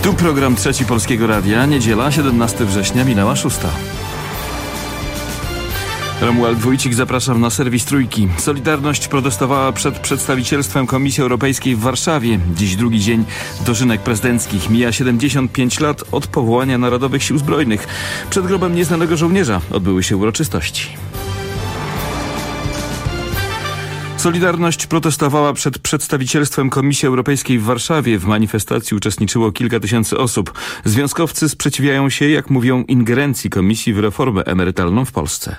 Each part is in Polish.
Tu program Trzeci Polskiego Radia. Niedziela, 17 września, minęła 6. Romuald Wójcik, zapraszam na serwis Trójki. Solidarność protestowała przed przedstawicielstwem Komisji Europejskiej w Warszawie. Dziś drugi dzień dożynek prezydenckich. Mija 75 lat od powołania Narodowych Sił Zbrojnych. Przed grobem nieznanego żołnierza odbyły się uroczystości. Solidarność protestowała przed przedstawicielstwem Komisji Europejskiej w Warszawie. W manifestacji uczestniczyło kilka tysięcy osób. Związkowcy sprzeciwiają się, jak mówią, ingerencji Komisji w reformę emerytalną w Polsce.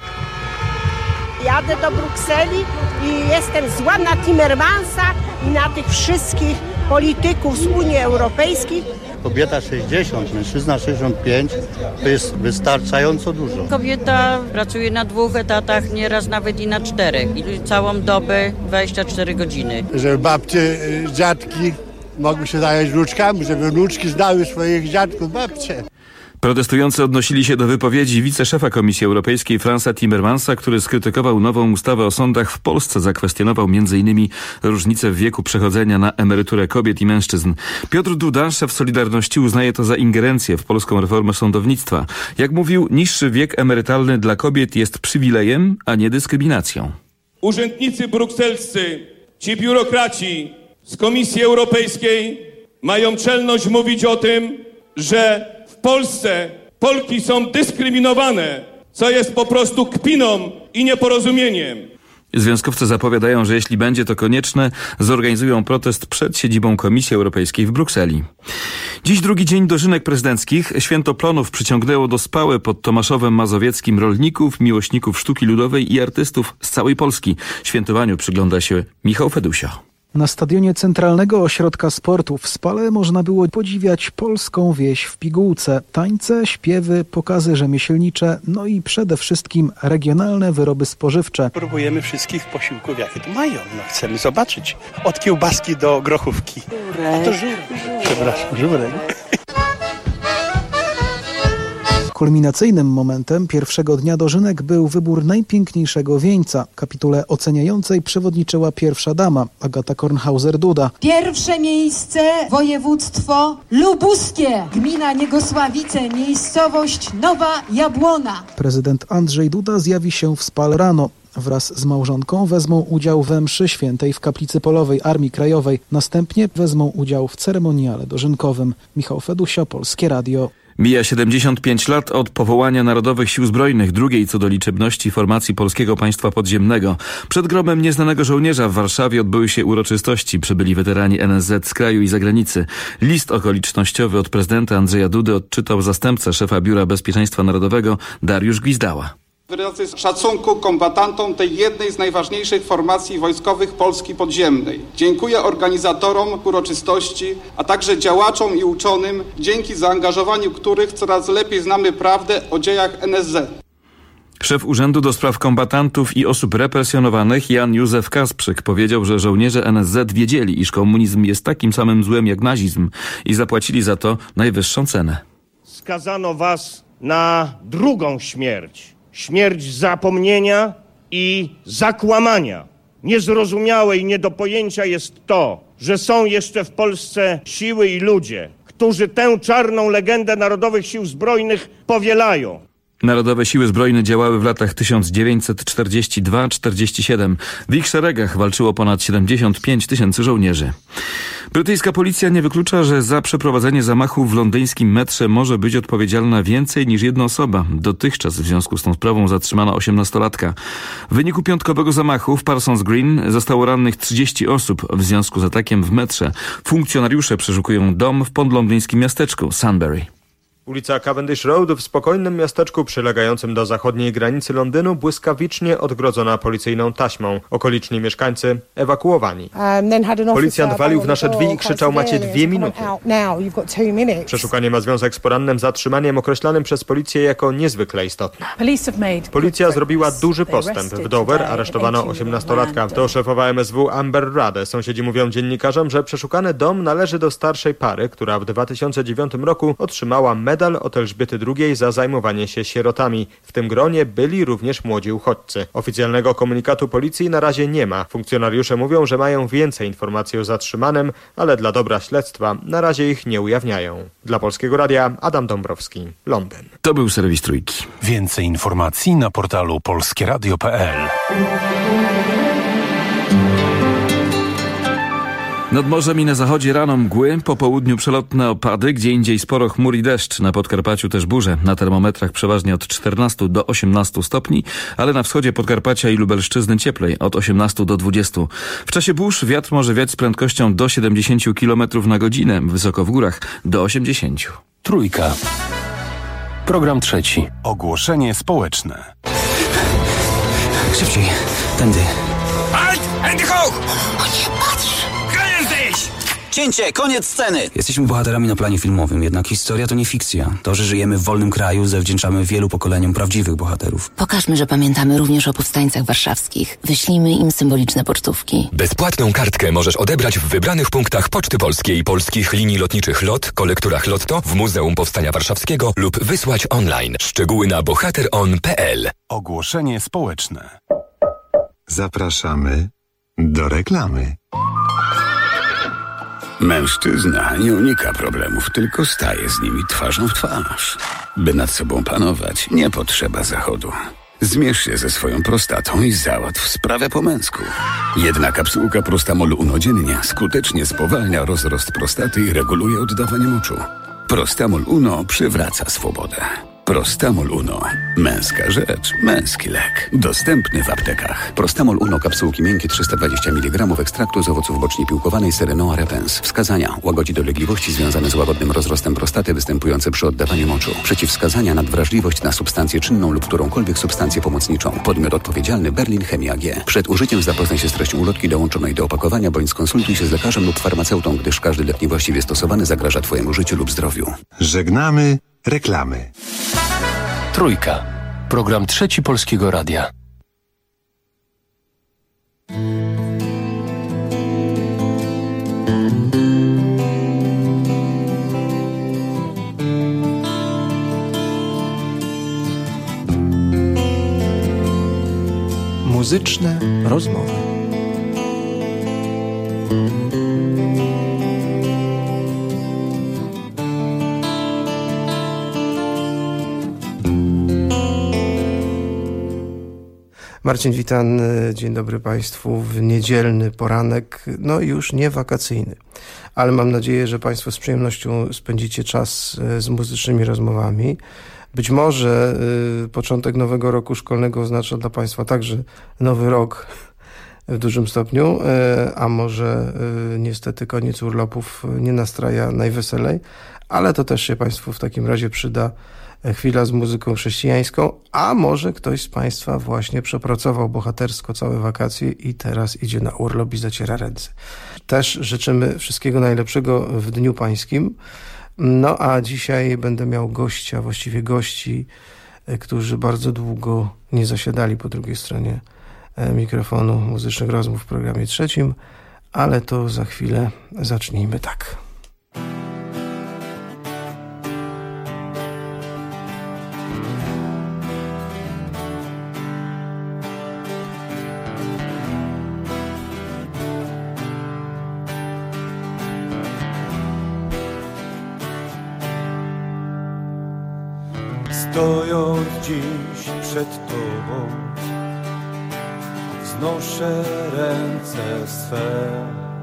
Jadę do Brukseli i jestem zła na Timmermansa i na tych wszystkich polityków z Unii Europejskiej. Kobieta 60, mężczyzna 65, to jest wystarczająco dużo. Kobieta pracuje na 2 etatach, nieraz nawet i na 4. I całą dobę 24 godziny. Żeby babcie, dziadki mogły się zająć wnuczkami, żeby wnuczki znały swoich dziadków, babcie. Protestujący odnosili się do wypowiedzi wiceszefa Komisji Europejskiej Fransa Timmermansa, który skrytykował nową ustawę o sądach w Polsce. Zakwestionował m.in. różnicę w wieku przechodzenia na emeryturę kobiet i mężczyzn. Piotr Duda, szef Solidarności, uznaje to za ingerencję w polską reformę sądownictwa. Jak mówił, niższy wiek emerytalny dla kobiet jest przywilejem, a nie dyskryminacją. Urzędnicy brukselscy, ci biurokraci z Komisji Europejskiej mają czelność mówić o tym, że w Polsce Polki są dyskryminowane, co jest po prostu kpiną i nieporozumieniem. Związkowcy zapowiadają, że jeśli będzie to konieczne, zorganizują protest przed siedzibą Komisji Europejskiej w Brukseli. Dziś drugi dzień dożynek prezydenckich. Święto Plonów przyciągnęło do Spały pod Tomaszowem Mazowieckim rolników, miłośników sztuki ludowej i artystów z całej Polski. Świętowaniu przygląda się Michał Fedusio. Na stadionie Centralnego Ośrodka Sportu w Spale można było podziwiać polską wieś w pigułce. Tańce, śpiewy, pokazy rzemieślnicze, no i przede wszystkim regionalne wyroby spożywcze. Próbujemy wszystkich posiłków, jakie tu mają. No, chcemy zobaczyć. Od kiełbaski do grochówki. A to żurek. Przepraszam, żurek. Kulminacyjnym momentem pierwszego dnia dożynek był wybór najpiękniejszego wieńca. Kapitule oceniającej przewodniczyła pierwsza dama, Agata Kornhauser-Duda. Pierwsze miejsce województwo lubuskie, gmina Niegosławice, miejscowość Nowa Jabłona. Prezydent Andrzej Duda zjawi się w Spal rano. Wraz z małżonką wezmą udział we mszy świętej w Kaplicy Polowej Armii Krajowej. Następnie wezmą udział w ceremoniale dożynkowym. Michał Fedusio, Polskie Radio. Mija 75 lat od powołania Narodowych Sił Zbrojnych, drugiej co do liczebności formacji Polskiego Państwa Podziemnego. Przed grobem nieznanego żołnierza w Warszawie odbyły się uroczystości. Przybyli weterani NSZ z kraju i zagranicy. List okolicznościowy od prezydenta Andrzeja Dudy odczytał zastępca szefa Biura Bezpieczeństwa Narodowego Dariusz Gwizdała. Wyrazy szacunku kombatantom tej jednej z najważniejszych formacji wojskowych Polski Podziemnej. Dziękuję organizatorom uroczystości, a także działaczom i uczonym, dzięki zaangażowaniu których coraz lepiej znamy prawdę o dziejach NSZ. Szef Urzędu do Spraw Kombatantów i Osób Represjonowanych Jan Józef Kasprzyk powiedział, że żołnierze NSZ wiedzieli, iż komunizm jest takim samym złem jak nazizm i zapłacili za to najwyższą cenę. Skazano was na drugą śmierć. Śmierć zapomnienia i zakłamania. Niezrozumiałe i nie do pojęcia jest to, że są jeszcze w Polsce siły i ludzie, którzy tę czarną legendę Narodowych Sił Zbrojnych powielają. Narodowe Siły Zbrojne działały w latach 1942-47. W ich szeregach walczyło ponad 75 tysięcy żołnierzy. Brytyjska policja nie wyklucza, że za przeprowadzenie zamachu w londyńskim metrze może być odpowiedzialna więcej niż jedna osoba. Dotychczas w związku z tą sprawą zatrzymano 18-latka. W wyniku piątkowego zamachu w Parsons Green zostało rannych 30 osób. W związku z atakiem w metrze funkcjonariusze przeszukują dom w podlondyńskim miasteczku Sunbury. Ulica Cavendish Road w spokojnym miasteczku przylegającym do zachodniej granicy Londynu błyskawicznie odgrodzona policyjną taśmą. Okoliczni mieszkańcy ewakuowani. Policjant walił w nasze drzwi i krzyczał: macie 2 minuty. Przeszukanie ma związek z porannym zatrzymaniem określanym przez policję jako niezwykle istotne. Policja zrobiła duży postęp. W Dover aresztowano 18-latka. To szefowa MSW Amber Rudd. Sąsiedzi mówią dziennikarzom, że przeszukany dom należy do starszej pary, która w 2009 roku otrzymała medal medal od Elżbiety II za zajmowanie się sierotami. W tym gronie byli również młodzi uchodźcy. Oficjalnego komunikatu policji na razie nie ma. Funkcjonariusze mówią, że mają więcej informacji o zatrzymanym, ale dla dobra śledztwa na razie ich nie ujawniają. Dla Polskiego Radia Adam Dąbrowski, Londyn. To był serwis Trójki. Więcej informacji na portalu polskieradio.pl. Nad morzem i na zachodzie rano mgły, po południu przelotne opady, gdzie indziej sporo chmur i deszcz. Na Podkarpaciu też burze. Na termometrach przeważnie od 14 do 18 stopni, ale na wschodzie Podkarpacia i Lubelszczyzny cieplej, od 18 do 20. W czasie burz wiatr może wiać z prędkością do 70 km na godzinę, wysoko w górach do 80. Trójka. Program trzeci. Ogłoszenie społeczne. Szybciej, tędy. Halt! Hände hoch! O nie, patrz! Können sich! Cięcie, koniec sceny! Jesteśmy bohaterami na planie filmowym, jednak historia to nie fikcja. To, że żyjemy w wolnym kraju, zawdzięczamy wielu pokoleniom prawdziwych bohaterów. Pokażmy, że pamiętamy również o powstańcach warszawskich. Wyślijmy im symboliczne pocztówki. Bezpłatną kartkę możesz odebrać w wybranych punktach Poczty Polskiej, polskich linii lotniczych LOT, kolekturach Lotto, w Muzeum Powstania Warszawskiego lub wysłać online. Szczegóły na bohateron.pl. Ogłoszenie społeczne. Zapraszamy do reklamy. Mężczyzna nie unika problemów, tylko staje z nimi twarzą w twarz. By nad sobą panować, nie potrzeba zachodu. Zmierz się ze swoją prostatą i załatw sprawę po męsku. Jedna kapsułka Prostamol Uno dziennie skutecznie spowalnia rozrost prostaty i reguluje oddawanie moczu. Prostamol Uno przywraca swobodę. Prostamol Uno. Męska rzecz, męski lek. Dostępny w aptekach. Prostamol Uno, kapsułki miękkie 320 mg ekstraktu z owoców bocznie piłkowanej Serenoa repens. Wskazania: łagodzi dolegliwości związane z łagodnym rozrostem prostaty występujące przy oddawaniu moczu. Przeciwwskazania: nadwrażliwość na substancję czynną lub którąkolwiek substancję pomocniczą. Podmiot odpowiedzialny: Berlin Chemia AG. Przed użyciem zapoznaj się z treścią ulotki dołączonej do opakowania bądź skonsultuj się z lekarzem lub farmaceutą, gdyż każdy lek niewłaściwie stosowany zagraża Twojemu życiu lub zdrowiu. Żegnamy reklamy. Trójka. Program trzeci Polskiego Radia. Muzyczne rozmowy. Marcin Witan, dzień dobry Państwu w niedzielny poranek, no już nie wakacyjny, ale mam nadzieję, że Państwo z przyjemnością spędzicie czas z muzycznymi rozmowami. Być może początek nowego roku szkolnego oznacza dla Państwa także nowy rok w dużym stopniu, a może niestety koniec urlopów nie nastraja najweselej, ale to też się Państwu w takim razie przyda chwila z muzyką chrześcijańską, a może ktoś z Państwa właśnie przepracował bohatersko całe wakacje i teraz idzie na urlop i zaciera ręce. Też życzymy wszystkiego najlepszego w Dniu Pańskim. No a dzisiaj będę miał gościa, właściwie gości, którzy bardzo długo nie zasiadali po drugiej stronie mikrofonu muzycznych rozmów w programie trzecim, ale to za chwilę. Zacznijmy tak. Stojąc dziś przed Tobą, wznoszę ręce swe.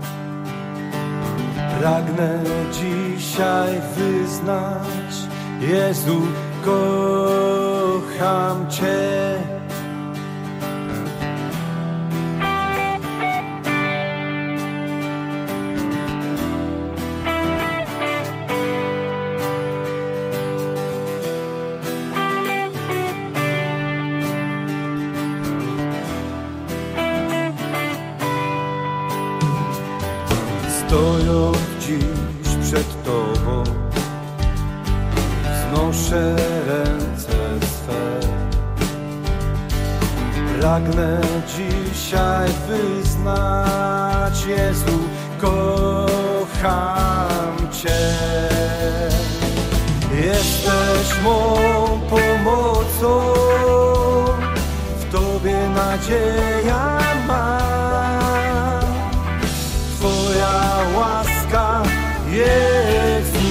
Pragnę dzisiaj wyznać: Jezu, kocham Cię. Stojąc dziś przed Tobą, wznoszę ręce swe. Pragnę dzisiaj wyznać: Jezu, kocham Cię. Jestem mą pomocą, w Tobie nadzieja mam. Twoja łaska, Jezu,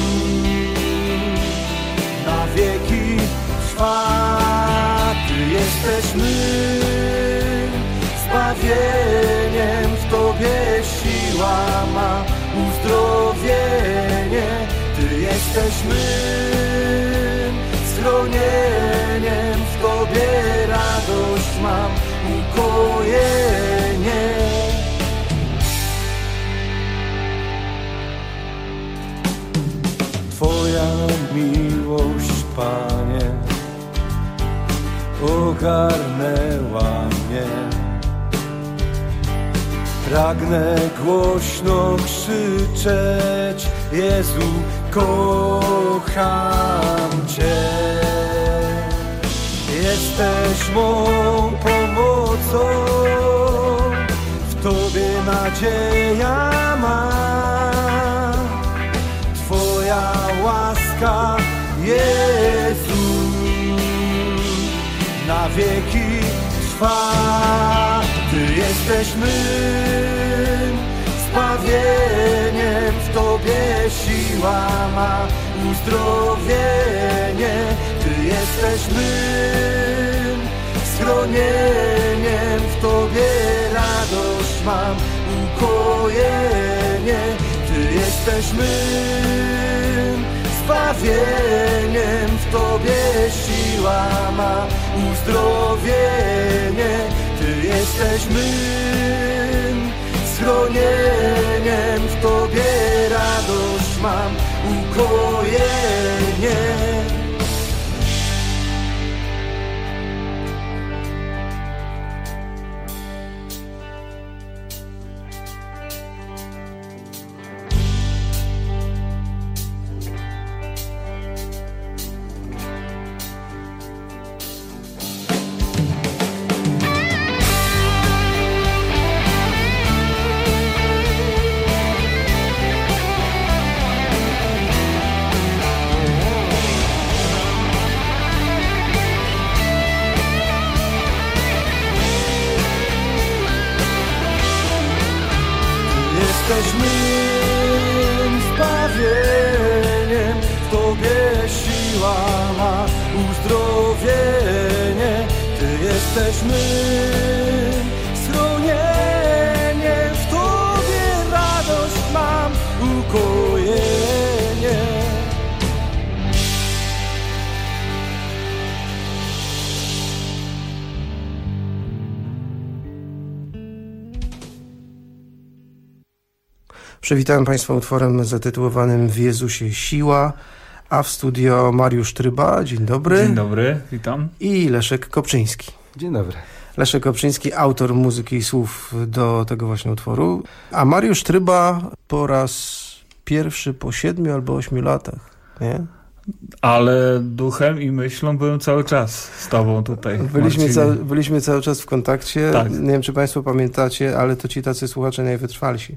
na wieki trwa. Ty jesteś mym zbawieniem, w Tobie siła ma uzdrowienie. Ty jesteś mym schronieniem, w Tobie radość mam, ukojenie. Twoja miłość, Panie, ogarnęła mnie. Pragnę głośno krzyczeć: Jezu, kocham Cię. Jesteś mą pomocą, w Tobie nadzieja mam. Twoja łaska, Jezu, na wieki trwa. Ty jesteś mym zbawieniem, w Tobie siła ma uzdrowienie. Ty jesteś mym schronieniem, w Tobie radość mam, ukojenie. Ty jesteś mym zbawieniem, w Tobie siła ma uzdrowienie. Ty jesteś mym schronieniem, w Tobie radość mam, ukojenie. Jesteś mym zbawieniem, w Tobie siła ma uzdrowienie. Ty jesteś mym schronieniem, w Tobie radość mam, ukojenie. Przywitałem Państwa utworem zatytułowanym W Jezusie siła, a w studio Mariusz Tryba. Dzień dobry. Dzień dobry, witam. I Leszek Kopczyński. Dzień dobry. Leszek Kopczyński, autor muzyki i słów do tego właśnie utworu. A Mariusz Tryba po raz pierwszy po 7 albo 8 latach, nie? Ale duchem i myślą byłem cały czas z Tobą tutaj. Byliśmy cały czas w kontakcie. Tak. Nie wiem, czy Państwo pamiętacie, ale to ci tacy słuchacze najwytrwalsi.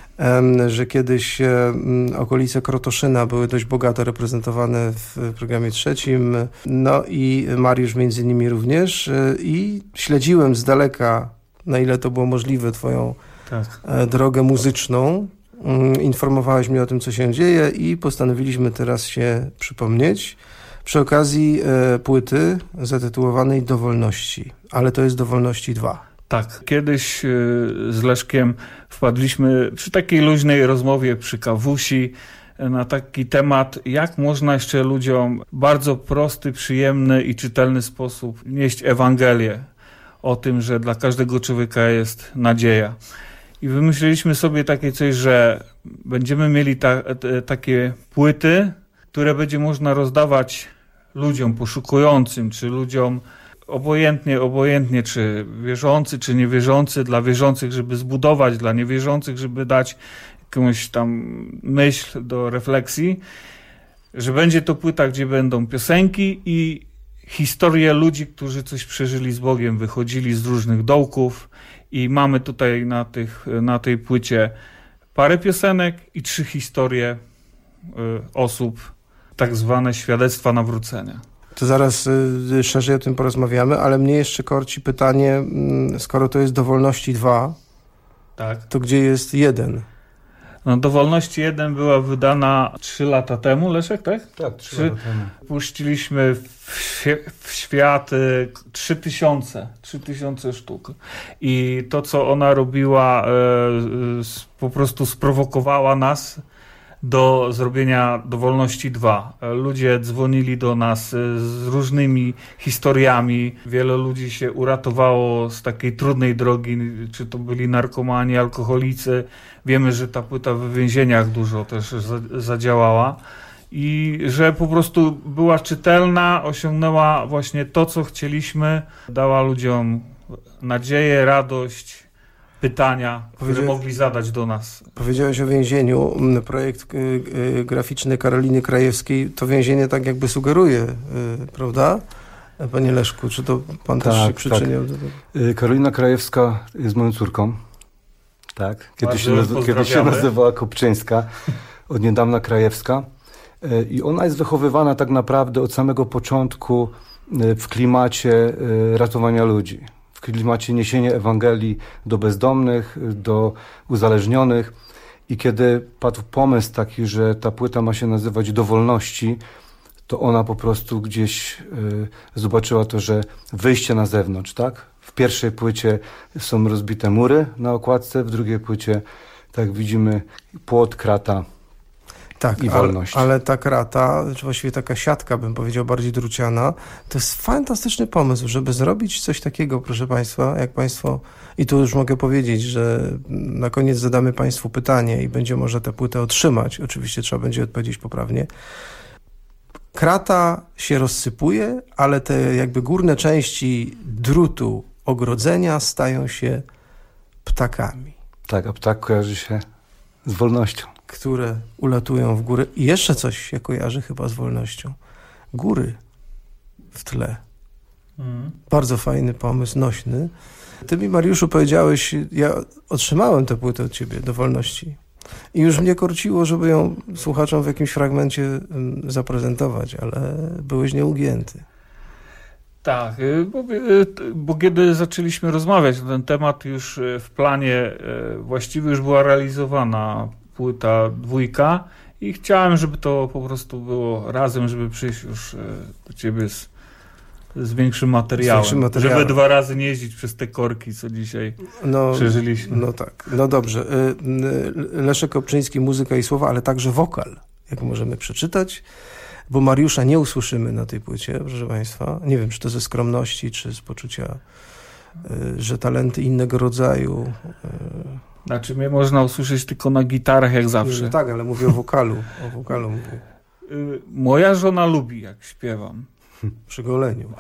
Że kiedyś okolice Krotoszyna były dość bogato reprezentowane w programie trzecim. No i Mariusz między innymi również. I śledziłem z daleka, na ile to było możliwe, Twoją drogę muzyczną. Informowałeś mnie o tym, co się dzieje i postanowiliśmy teraz się przypomnieć przy okazji płyty zatytułowanej Do wolności, ale to jest Do wolności 2. Tak, kiedyś z Leszkiem wpadliśmy przy takiej luźnej rozmowie przy kawusi na taki temat, jak można jeszcze ludziom w bardzo prosty, przyjemny i czytelny sposób nieść Ewangelię o tym, że dla każdego człowieka jest nadzieja. I wymyśliliśmy sobie takie coś, że będziemy mieli takie płyty, które będzie można rozdawać ludziom poszukującym, czy ludziom obojętnie, czy wierzący, czy niewierzący, dla wierzących, żeby zbudować, dla niewierzących, żeby dać jakąś tam myśl do refleksji, że będzie to płyta, gdzie będą piosenki i historie ludzi, którzy coś przeżyli z Bogiem, wychodzili z różnych dołków i mamy tutaj na tej płycie parę piosenek i 3 historie osób tak zwane świadectwa nawrócenia. To zaraz szerzej o tym porozmawiamy, ale mnie jeszcze korci pytanie, skoro to jest do wolności 2, tak, to gdzie jest 1? No, do wolności 1 była wydana 3 lata temu, Leszek, tak? Tak, 3 lata temu. Puściliśmy w świat 3000 sztuk. I to, co ona robiła, po prostu sprowokowała nas do zrobienia do wolności 2. Ludzie dzwonili do nas z różnymi historiami. Wiele ludzi się uratowało z takiej trudnej drogi, czy to byli narkomani, alkoholicy. Wiemy, że ta płyta w więzieniach dużo też zadziałała i że po prostu była czytelna, osiągnęła właśnie to, co chcieliśmy, dała ludziom nadzieję, radość, pytania, które mogli zadać do nas. Powiedziałeś o więzieniu. Projekt graficzny Karoliny Krajewskiej to więzienie tak jakby sugeruje, prawda? Panie Leszku, czy to pan też się przyczyniał do tego? Karolina Krajewska jest moją córką. Tak. Kiedyś się nazywała Kopczyńska, od niedawna Krajewska. I ona jest wychowywana tak naprawdę od samego początku w klimacie ratowania ludzi. W klimacie niesienia Ewangelii do bezdomnych, do uzależnionych. I kiedy padł pomysł taki, że ta płyta ma się nazywać Do wolności, to ona po prostu gdzieś zobaczyła to, że wyjście na zewnątrz, tak? W pierwszej płycie są rozbite mury na okładce, w drugiej płycie, tak widzimy, płot, krata. Tak, i wolność. Ale ta krata, czy właściwie taka siatka, bym powiedział, bardziej druciana, to jest fantastyczny pomysł, żeby zrobić coś takiego, proszę Państwa, jak Państwo, i tu już mogę powiedzieć, że na koniec zadamy Państwu pytanie i będzie można tę płytę otrzymać, oczywiście trzeba będzie odpowiedzieć poprawnie. Krata się rozsypuje, ale te jakby górne części drutu ogrodzenia stają się ptakami. Tak, a ptak kojarzy się z wolnością. Które ulatują w górę. I jeszcze coś się kojarzy chyba z wolnością. Góry w tle. Bardzo fajny pomysł, nośny. Ty mi, Mariuszu, powiedziałeś, ja otrzymałem tę płytę od ciebie, Do wolności. I już mnie korciło, żeby ją słuchaczom w jakimś fragmencie zaprezentować, ale byłeś nieugięty. Tak, bo kiedy zaczęliśmy rozmawiać na ten temat, już w planie właściwie już była realizowana płyta 2 i chciałem, żeby to po prostu było razem, żeby przyjść już do ciebie z większym materiałem. Żeby 2 razy nie jeździć przez te korki, co dzisiaj przeżyliśmy. No tak, no dobrze. Leszek Kopczyński, muzyka i słowa, ale także wokal, jak możemy przeczytać, bo Mariusza nie usłyszymy na tej płycie, proszę Państwa. Nie wiem, czy to ze skromności, czy z poczucia, że talenty innego rodzaju... Znaczy mnie można usłyszeć tylko na gitarach, jak zawsze. No tak, ale mówię o wokalu. O wokalu mówię. Moja żona lubi, jak śpiewam. Przy goleniu.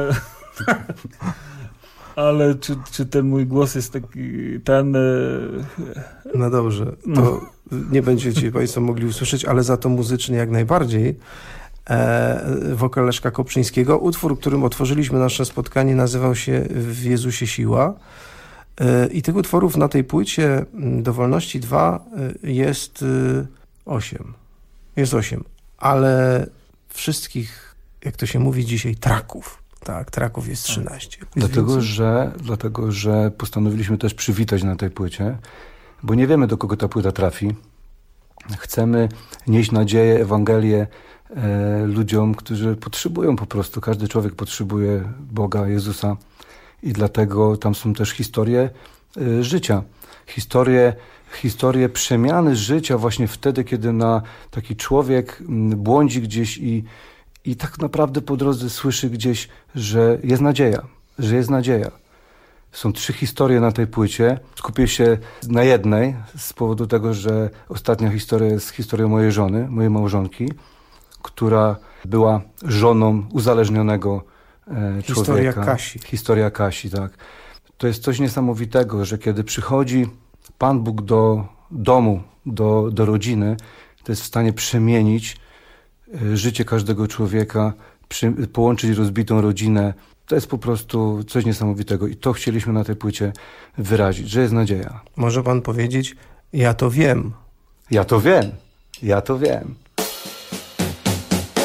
Ale czy ten mój głos jest taki, No dobrze, to nie będziecie Państwo mogli usłyszeć, ale za to muzycznie jak najbardziej. Wokal Leszka Kopczyńskiego. Utwór, którym otworzyliśmy nasze spotkanie, nazywał się W Jezusie siła. I tych utworów na tej płycie Do wolności 2 jest 8. Jest 8, ale wszystkich, jak to się mówi dzisiaj, traków. Tak, traków jest 13. Dlatego, że postanowiliśmy też przywitać na tej płycie, bo nie wiemy, do kogo ta płyta trafi. Chcemy nieść nadzieję, Ewangelię ludziom, którzy potrzebują po prostu. Każdy człowiek potrzebuje Boga, Jezusa. I dlatego tam są też historie życia. Historie przemiany życia właśnie wtedy, kiedy taki człowiek błądzi gdzieś i tak naprawdę po drodze słyszy gdzieś, że jest nadzieja. Są 3 historie na tej płycie. Skupię się na jednej z powodu tego, że ostatnia historia jest historią mojej żony, mojej małżonki, która była żoną uzależnionego człowieka. Historia Kasi, tak. To jest coś niesamowitego, że kiedy przychodzi Pan Bóg do domu, do rodziny, to jest w stanie przemienić życie każdego człowieka, połączyć rozbitą rodzinę. To jest po prostu coś niesamowitego i to chcieliśmy na tej płycie wyrazić, że jest nadzieja. Może Pan powiedzieć, ja to wiem. Ja to wiem.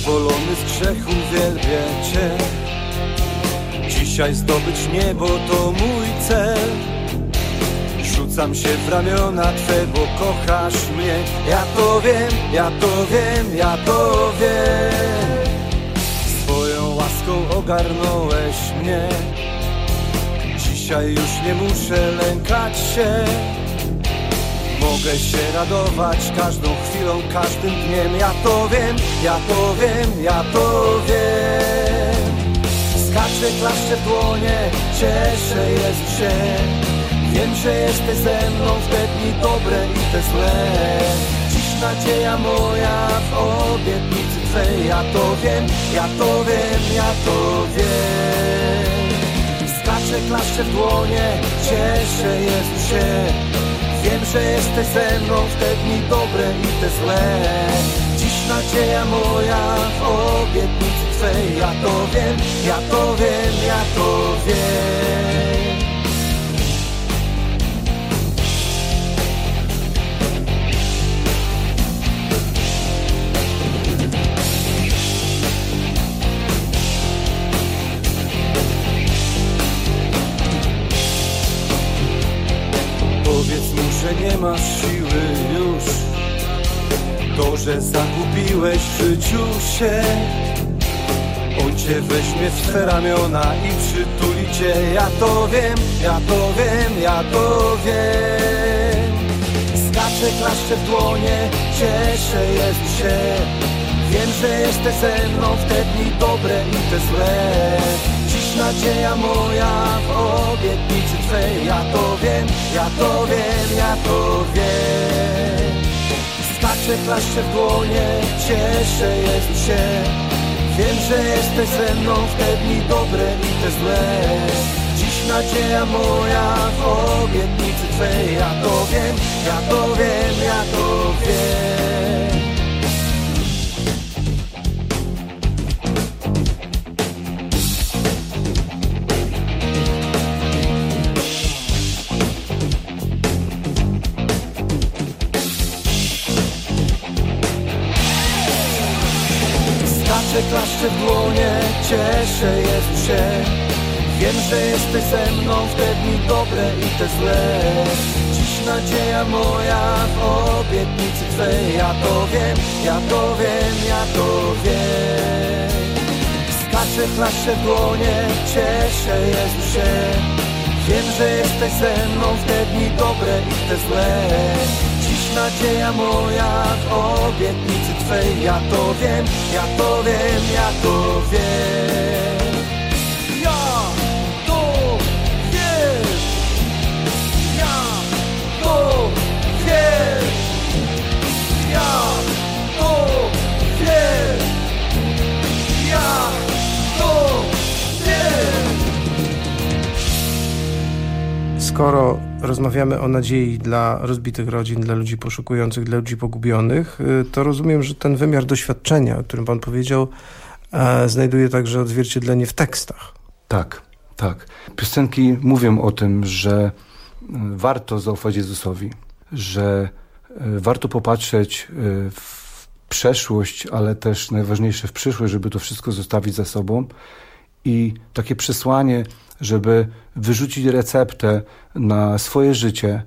Wyzwolony z grzechu wielbię Cię. Dzisiaj zdobyć niebo to mój cel. Rzucam się w ramiona Twe, bo kochasz mnie. Ja to wiem, ja to wiem, ja to wiem. Swoją łaską ogarnąłeś mnie. Dzisiaj już nie muszę lękać się. Mogę się radować każdą chwilą, każdym dniem. Ja to wiem, ja to wiem, ja to wiem. Skaczę, klaszczę w dłonie, cieszę jest się. Wiem, że jesteś ze mną w te dni dobre i te złe. Dziś nadzieja moja w obietnicy Twej. Ja to wiem, ja to wiem, ja to wiem. Skaczę, klaszczę w dłonie, cieszę jest się. Wiem, że jesteś ze mną w te dni dobre i te złe. Dziś nadzieja moja w obietnicy Twej. Ja to wiem, ja to wiem, ja to wiem. Powiedz mu, że nie masz siły już. To, że zagubiłeś w życiu się. On Cię weźmie w swe ramiona i przytuli Cię. Ja to wiem, ja to wiem, ja to wiem. Skaczę, klaszczę w dłonie, cieszę jest się. Wiem, że jesteś ze mną w te dni dobre i te złe. Dziś nadzieja moja w obietnicy Twej. Ja to wiem, ja to wiem, ja to wiem. Skaczę, klaszczę w dłonie, cieszę jest się. Wiem, że jesteś ze mną w te dni dobre i te złe. Dziś nadzieja moja w obietnicy Twej. Ja to wiem, ja to wiem, ja to wiem. Klaszczę w dłonie, cieszę jest się. Wiem, że jesteś ze mną w te dni dobre i te złe. Dziś nadzieja moja w obietnicy Twej. Ja to wiem, ja to wiem, ja to wiem. Skaczę, klaszczę w dłonie, cieszę jest się. Wiem, że jesteś ze mną w te dni dobre i te złe. Dziś nadzieja moja w obietnicy Twej. Ja to wiem, ja to wiem, ja to wiem. Ja to wiem. Ja to wiem. Ja to wiem. Ja to wiem. Skoro rozmawiamy o nadziei dla rozbitych rodzin, dla ludzi poszukujących, dla ludzi pogubionych, to rozumiem, że ten wymiar doświadczenia, o którym Pan powiedział, znajduje także odzwierciedlenie w tekstach. Tak, tak. Piosenki mówią o tym, że warto zaufać Jezusowi, że warto popatrzeć w przeszłość, ale też najważniejsze w przyszłość, żeby to wszystko zostawić za sobą. I takie przesłanie, żeby wyrzucić receptę na swoje życie.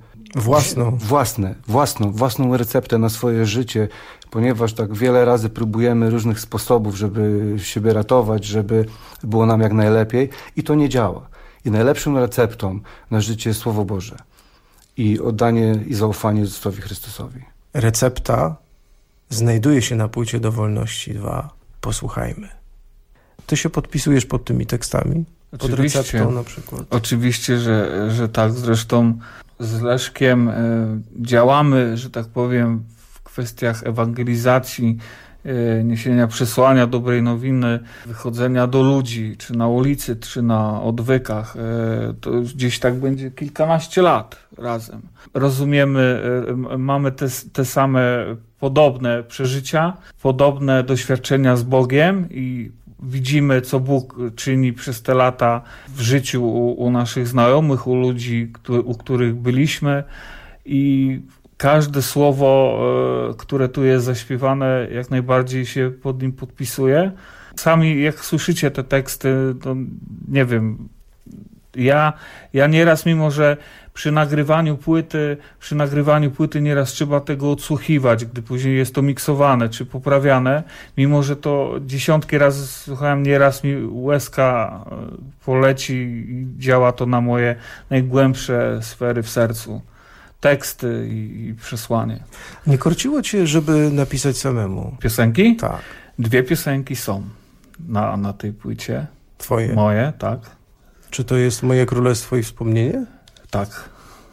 Własną receptę na swoje życie, ponieważ tak wiele razy próbujemy różnych sposobów, żeby siebie ratować, żeby było nam jak najlepiej i to nie działa. I najlepszą receptą na życie jest Słowo Boże i oddanie i zaufanie Jezusowi Chrystusowi. Recepta znajduje się na płycie Dowolności 2. Posłuchajmy. Ty się podpisujesz pod tymi tekstami? Pod receptą na przykład? Oczywiście, że tak. Zresztą z Leszkiem działamy, że tak powiem, w kwestiach ewangelizacji, niesienia przesłania dobrej nowiny, wychodzenia do ludzi, czy na ulicy, czy na odwykach. To już gdzieś tak będzie kilkanaście lat razem. Rozumiemy, mamy te same podobne przeżycia, podobne doświadczenia z Bogiem i widzimy, co Bóg czyni przez te lata w życiu u naszych znajomych, u ludzi, u których byliśmy i każde słowo, które tu jest zaśpiewane, jak najbardziej się pod nim podpisuje. Sami jak słyszycie te teksty, to nie wiem, ja nieraz, mimo że przy nagrywaniu płyty nieraz trzeba tego odsłuchiwać, gdy później jest to miksowane czy poprawiane, mimo że to dziesiątki razy słuchałem, nieraz mi łezka poleci i działa to na moje najgłębsze sfery w sercu. Teksty i przesłanie. Nie korciło cię, żeby napisać samemu? Piosenki? Tak. 2 piosenki są na tej płycie. Twoje? Moje, tak. Czy to jest Moje Królestwo i Wspomnienie? Tak.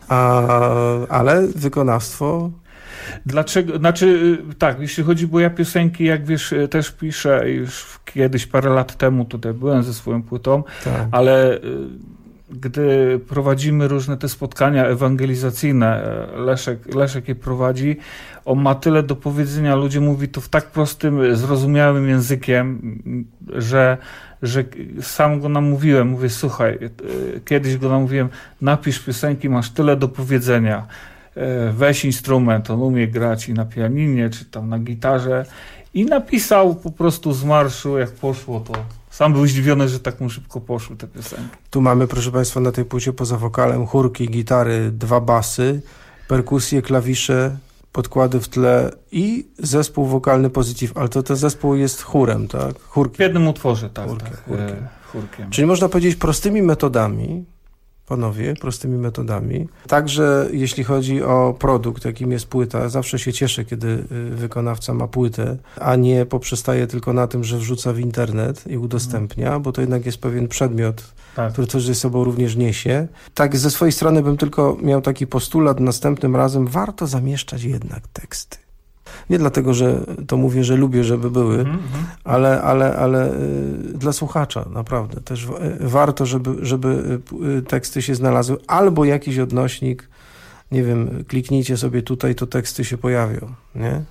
Ale wykonawstwo? Dlaczego? Znaczy, tak, jeśli chodzi, bo ja piosenki, jak wiesz, też piszę już kiedyś, parę lat temu tutaj byłem ze swoją płytą, tak. Ale gdy prowadzimy różne te spotkania ewangelizacyjne, Leszek je prowadzi, on ma tyle do powiedzenia, ludzie mówi to w tak prostym, zrozumiałym językiem, że sam go namówiłem, mówię, słuchaj, kiedyś go namówiłem, napisz piosenki, masz tyle do powiedzenia, weź instrument, on umie grać i na pianinie, czy tam na gitarze, i napisał po prostu z marszu, jak poszło, to sam był zdziwiony, że tak mu szybko poszły te piosenki. Tu mamy, proszę Państwa, na tej płycie poza wokalem chórki, gitary, 2 basy, perkusje, klawisze, podkłady w tle i zespół wokalny Positive, ale to ten zespół jest chórem, tak? Chórkiem. W jednym utworze, tak. Chórkiem. Czyli można powiedzieć prostymi metodami, panowie, prostymi metodami. Także jeśli chodzi o produkt, jakim jest płyta, zawsze się cieszę, kiedy wykonawca ma płytę, a nie poprzestaje tylko na tym, że wrzuca w internet i udostępnia, bo to jednak jest pewien przedmiot, tak, który coś ze sobą również niesie. Tak, ze swojej strony bym tylko miał taki postulat, następnym razem warto zamieszczać jednak teksty. Nie dlatego, że to mówię, że lubię, żeby były, ale dla słuchacza naprawdę też warto, żeby teksty się znalazły, albo jakiś odnośnik, nie wiem, kliknijcie sobie tutaj, to teksty się pojawią, nie?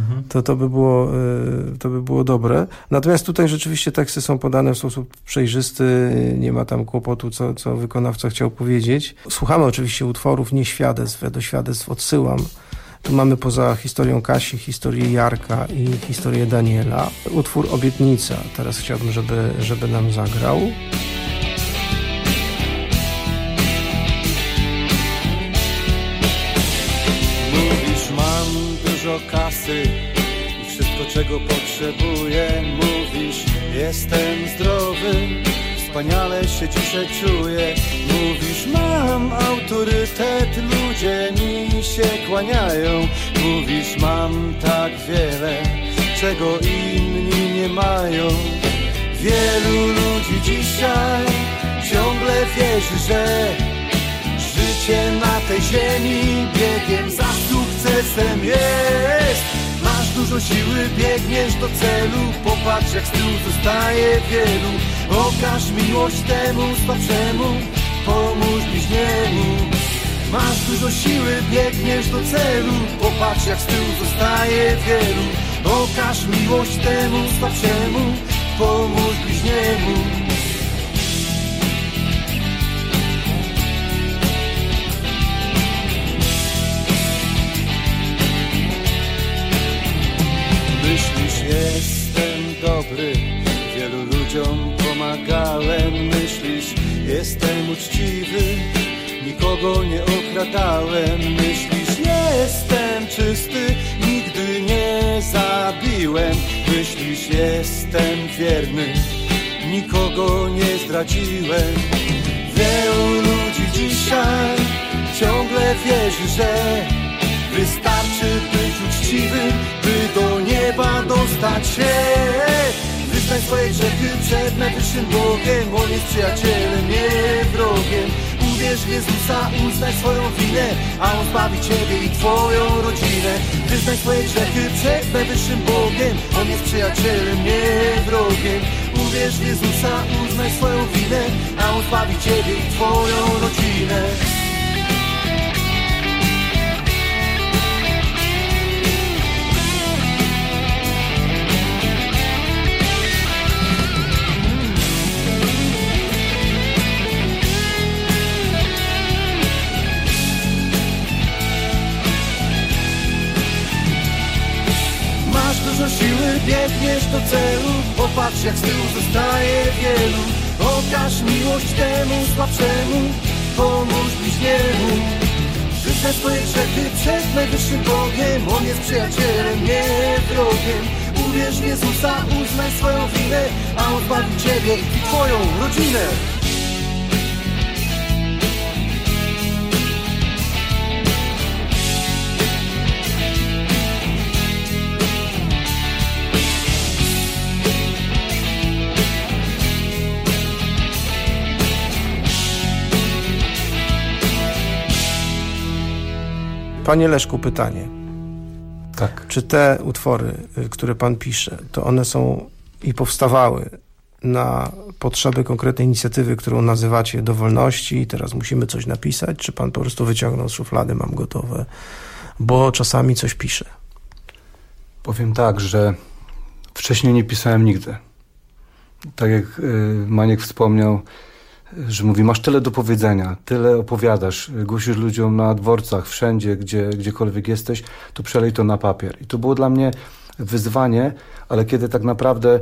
To by było dobre. Natomiast tutaj rzeczywiście teksty są podane w sposób przejrzysty, nie ma tam kłopotu, co wykonawca chciał powiedzieć. Słuchamy oczywiście utworów, nie świadectw, do świadectw odsyłam. Tu mamy poza historią Kasi, historię Jarka i historię Daniela. Utwór Obietnica. Teraz chciałbym, żeby nam zagrał. Mówisz, mam dużo kasy i wszystko, czego potrzebuję. Mówisz, jestem zdrowy, wspaniale się dzisiaj czuję. Mówisz, mam autorytet, ludzie mi się kłaniają. Mówisz, mam tak wiele, czego inni nie mają. Wielu ludzi dzisiaj ciągle wierzy, że życie na tej ziemi biegiem za sukcesem jest. Masz dużo siły, biegniesz do celu, popatrz jak z tyłu zostaje wielu. Okaż miłość temu słabszemu, pomóż bliźniemu. Masz dużo siły, biegniesz do celu, popatrz jak z tyłu zostaje wielu. Okaż miłość temu słabszemu, pomóż bliźniemu. Myślisz, jestem dobry, wielu ludziom pomagałem. Myślisz, jestem uczciwy, nikogo nie okradałem. Myślisz, jestem czysty, nigdy nie zabiłem. Myślisz, jestem wierny, nikogo nie zdradziłem. Wielu ludzi dzisiaj ciągle wierzy, że wystarczy być uczciwym, by do nieba dostać się. Wyznań swoje grzechy przed najwyższym Bogiem, On jest przyjacielem, nie wrogiem. Uwierz w Jezusa, uznaj swoją winę, a On zbawi ciebie i twoją rodzinę. Wyznań swoje grzechy przed najwyższym Bogiem, On jest przyjacielem, nie wrogiem. Uwierz w Jezusa, uznaj swoją winę, a On zbawi ciebie i twoją rodzinę. dużo siły, biegniesz do celu. Popatrz, jak z tyłu zostaje wielu. Okaż miłość temu słabszemu, pomóż bliźniemu. Przyznaj swoje grzechy przed najwyższym Bogiem. On jest przyjacielem, nie wrogiem. Uwierz w Jezusa, uznaj swoją winę, a On zbawi ciebie i twoją rodzinę. Panie Leszku, pytanie. Tak. Czy te utwory, które pan pisze, to one są i powstawały na potrzeby konkretnej inicjatywy, którą nazywacie do wolności i teraz musimy coś napisać, czy pan po prostu wyciągnął z szuflady, mam gotowe, bo czasami coś pisze? Powiem tak, że wcześniej nie pisałem nigdy. Tak jak Maniek wspomniał, że mówi, masz tyle do powiedzenia, tyle opowiadasz, głosisz ludziom na dworcach, wszędzie, gdziekolwiek jesteś, to przelej to na papier. I to było dla mnie wyzwanie, ale kiedy tak naprawdę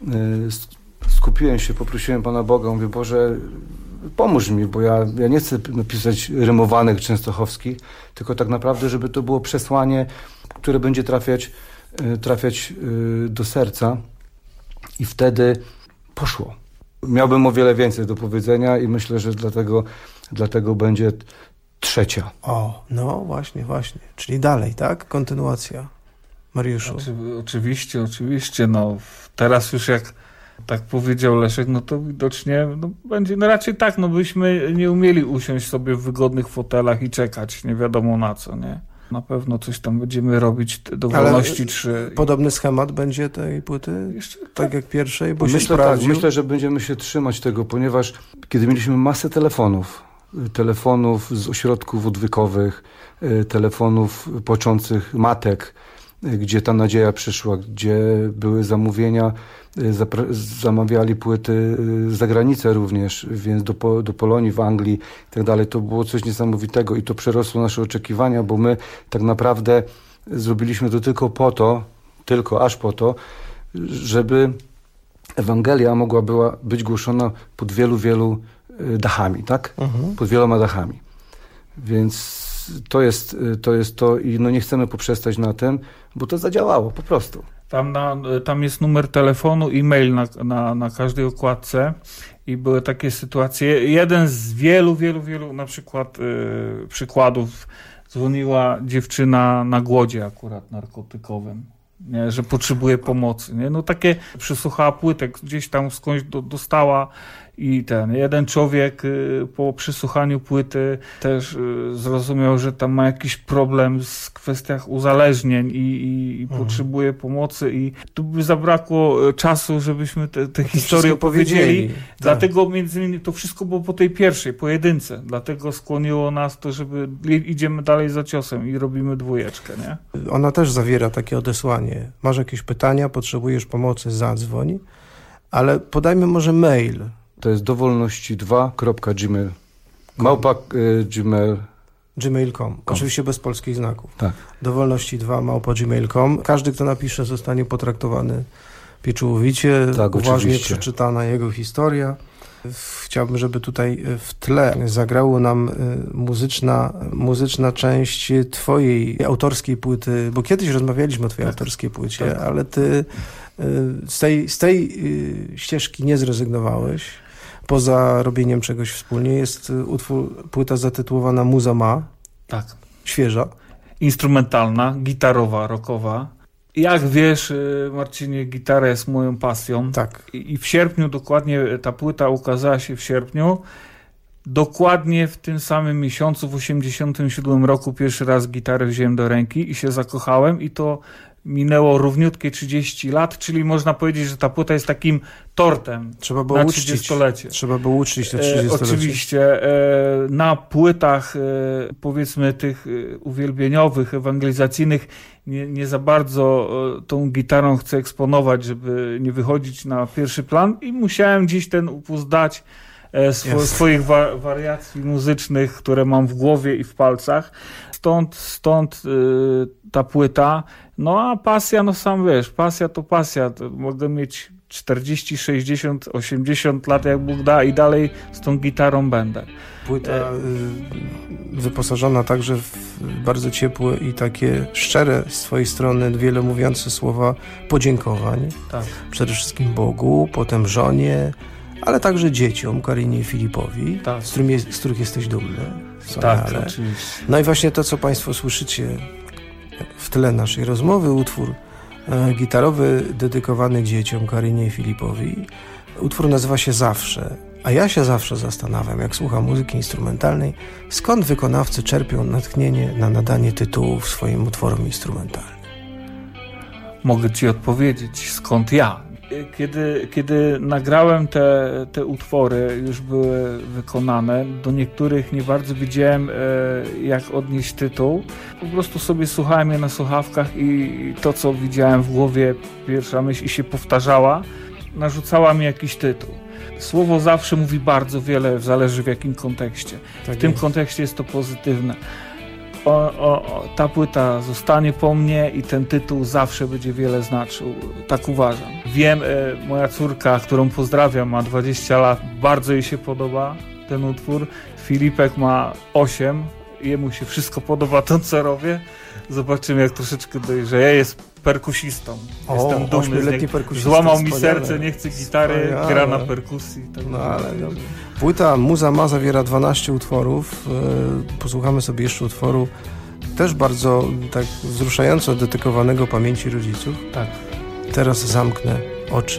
skupiłem się, poprosiłem Pana Boga, mówię, Boże, pomóż mi, bo ja nie chcę napisać rymowanych częstochowskich, tylko tak naprawdę, żeby to było przesłanie, które będzie trafiać do serca i wtedy poszło. Miałbym o wiele więcej do powiedzenia i myślę, że dlatego będzie trzecia. O, no właśnie. Czyli dalej, tak? Kontynuacja. Mariuszu. Oczywiście. No, teraz już jak tak powiedział Leszek, no to widocznie będzie, raczej tak, byśmy nie umieli usiąść sobie w wygodnych fotelach i czekać, nie wiadomo na co, nie? Na pewno coś tam będziemy robić do wolności 3. Podobny schemat będzie tej płyty? Jeszcze tak jak pierwszej, bo myślę, że będziemy się trzymać tego, ponieważ kiedy mieliśmy masę telefonów z ośrodków odwykowych, telefonów płaczących matek, gdzie ta nadzieja przyszła, gdzie były zamówienia, zamawiali płyty z zagranicy również, więc do Polonii, w Anglii i tak dalej. To było coś niesamowitego i to przerosło nasze oczekiwania, bo my tak naprawdę zrobiliśmy to tylko aż po to, żeby Ewangelia mogła być głoszona pod wielu dachami, tak? Pod wieloma dachami. Więc to jest to i nie chcemy poprzestać na tym, bo to zadziałało po prostu. Tam jest numer telefonu i mail na każdej okładce i były takie sytuacje. Jeden z wielu na przykład przykładów, dzwoniła dziewczyna na głodzie akurat narkotykowym, nie, że potrzebuje pomocy. Nie? Takie przysłuchała płytek, gdzieś tam skądś dostała i jeden człowiek po przysłuchaniu płyty też zrozumiał, że tam ma jakiś problem w kwestiach uzależnień i potrzebuje pomocy i tu by zabrakło czasu, żebyśmy te historie opowiedzieli. Tak. Dlatego między innymi to wszystko było po tej pierwszej, pojedynce. Dlatego skłoniło nas to, żeby idziemy dalej za ciosem i robimy 2, nie? Ona też zawiera takie odesłanie. Masz jakieś pytania, potrzebujesz pomocy, zadzwoń. Ale podajmy może mail. To jest dowolności2.gmail. Gmail.com. Oczywiście bez polskich znaków. Tak. Dowolności2@gmail.com. Każdy, kto napisze, zostanie potraktowany pieczołowicie. Tak, uważnie oczywiście. przeczytana jego historia. Chciałbym, żeby tutaj w tle zagrało nam muzyczna część twojej autorskiej płyty, bo kiedyś rozmawialiśmy o twojej autorskiej płycie, ale ty z tej ścieżki nie zrezygnowałeś. Poza robieniem czegoś wspólnie jest płyta zatytułowana Muza ma. Tak. Świeża. Instrumentalna, gitarowa, rockowa. Jak wiesz, Marcinie, gitara jest moją pasją. Tak. I w sierpniu, dokładnie ta płyta ukazała się w sierpniu. Dokładnie w tym samym miesiącu, w 1987 roku, pierwszy raz gitarę wziąłem do ręki i się zakochałem i to minęło równiutkie 30 lat, czyli można powiedzieć, że ta płyta jest takim tortem na 30-lecie. Trzeba było uczcić te 30-lecie. Oczywiście. Na płytach, powiedzmy tych uwielbieniowych, ewangelizacyjnych nie za bardzo tą gitarą chcę eksponować, żeby nie wychodzić na pierwszy plan i musiałem gdzieś ten upust dać swoich wariacji muzycznych, które mam w głowie i w palcach. Stąd ta płyta. No a pasja, no sam wiesz, pasja to pasja. To mogę mieć 40, 60, 80 lat, jak Bóg da, i dalej z tą gitarą będę. Płyta wyposażona także w bardzo ciepłe i takie szczere z twojej strony, wiele mówiące słowa podziękowań. Tak. Przede wszystkim Bogu, potem żonie, ale także dzieciom, Karinie i Filipowi, tak, z których jesteś dumny. Tak, oczywiście. No i właśnie to, co państwo słyszycie w tle naszej rozmowy, utwór gitarowy dedykowany dzieciom, Karinie i Filipowi. Utwór nazywa się Zawsze. A ja się zawsze zastanawiam, jak słucham muzyki instrumentalnej, skąd wykonawcy czerpią natchnienie na nadanie tytułów swoim utworom instrumentalnym. Mogę ci odpowiedzieć, skąd ja. Kiedy nagrałem te utwory, już były wykonane, do niektórych nie bardzo wiedziałem, jak odnieść tytuł. Po prostu sobie słuchałem je na słuchawkach i to, co widziałem w głowie, pierwsza myśl i się powtarzała, narzucała mi jakiś tytuł. Słowo zawsze mówi bardzo wiele, zależy w jakim kontekście. W tym kontekście jest to pozytywne. Ta płyta zostanie po mnie i ten tytuł zawsze będzie wiele znaczył. Tak uważam. Wiem, moja córka, którą pozdrawiam, ma 20 lat, bardzo jej się podoba ten utwór. Filipek ma 8, jemu się wszystko podoba to, co robię. Zobaczymy, jak troszeczkę dojrzeje. Jest perkusistą. Jestem dumny z niego. Złamał mi serce, nie chce gitary, gra na perkusji. Tak. No ale dobrze. Płyta Muza Ma zawiera 12 utworów. Posłuchamy sobie jeszcze utworu też bardzo tak wzruszająco dedykowanego pamięci rodziców. Tak. Teraz zamknę oczy.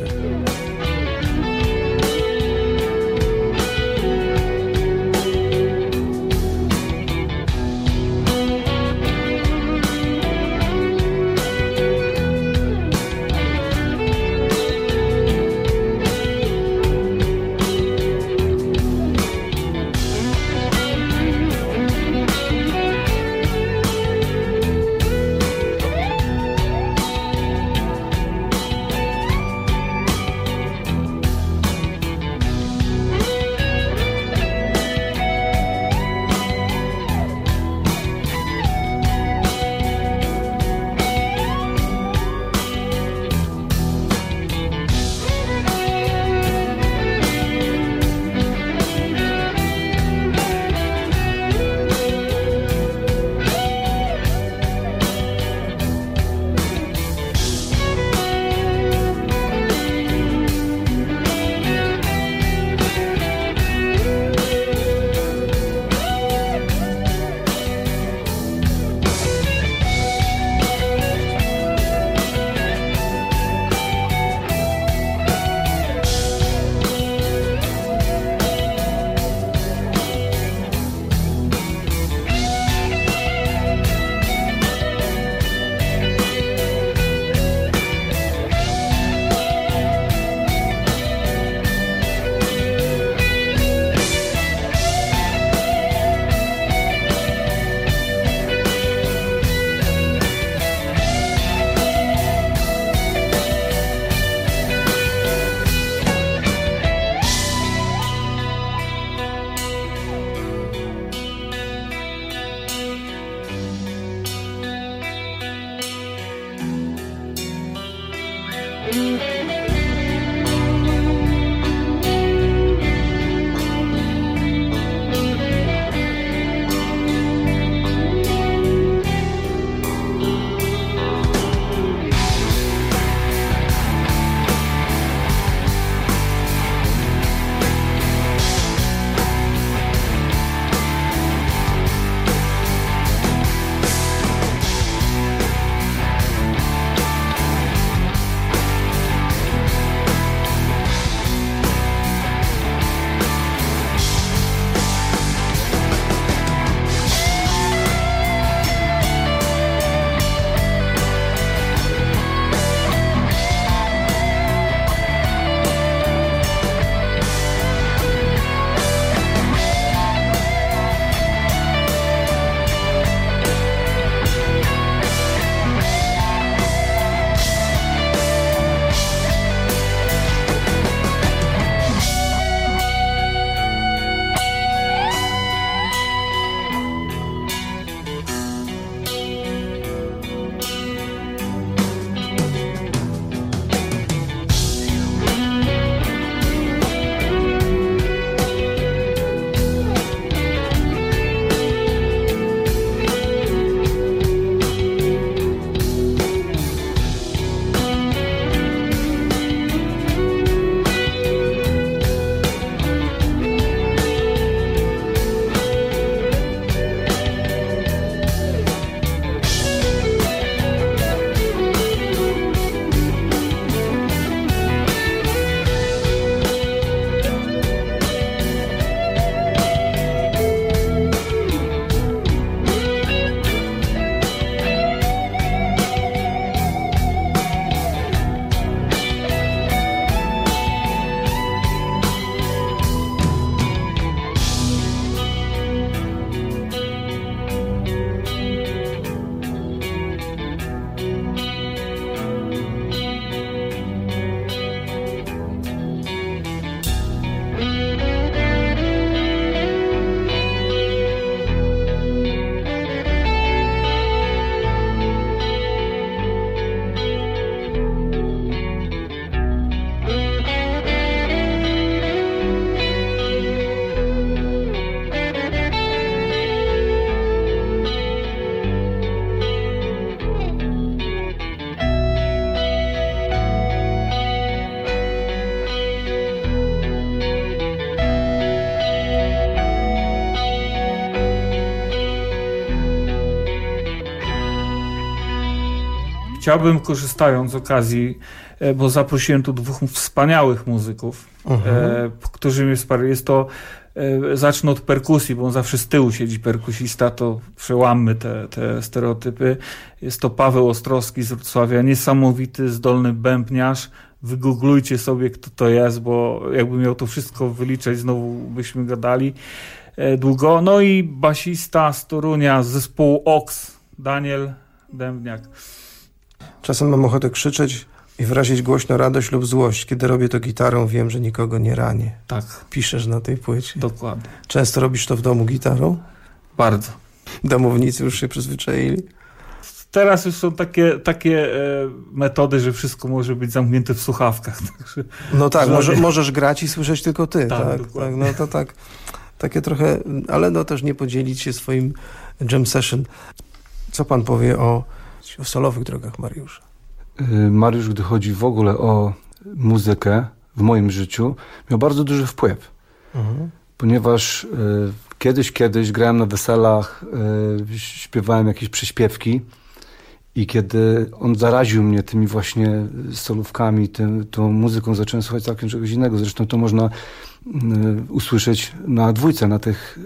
Chciałbym, korzystając z okazji, bo zaprosiłem tu 2 wspaniałych muzyków, którzy mnie wsparli. Jest to, zacznę od perkusji, bo on zawsze z tyłu siedzi perkusista, to przełammy te stereotypy. Jest to Paweł Ostrowski z Wrocławia, niesamowity, zdolny bębniarz. Wygooglujcie sobie, kto to jest, bo jakbym miał to wszystko wyliczać, znowu byśmy gadali długo. No i basista z Torunia z zespołu OX, Daniel Dębniak. Czasem mam ochotę krzyczeć i wyrazić głośno radość lub złość. Kiedy robię to gitarą, wiem, że nikogo nie ranię. Tak. Piszesz na tej płycie. Dokładnie. Często robisz to w domu gitarą? Bardzo. Domownicy już się przyzwyczaili? Teraz już są takie metody, że wszystko może być zamknięte w słuchawkach. Także no tak, możesz grać i słyszeć tylko ty. Tak. No to tak. Takie trochę, ale no też nie podzielić się swoim jam session. Co pan powie o solowych drogach Mariusza? Mariusz, gdy chodzi w ogóle o muzykę w moim życiu, miał bardzo duży wpływ. Ponieważ kiedyś grałem na weselach, śpiewałem jakieś przyśpiewki i kiedy on zaraził mnie tymi właśnie solówkami, tą muzyką, zacząłem słuchać całkiem czegoś innego. Zresztą to można usłyszeć na dwójce, na tych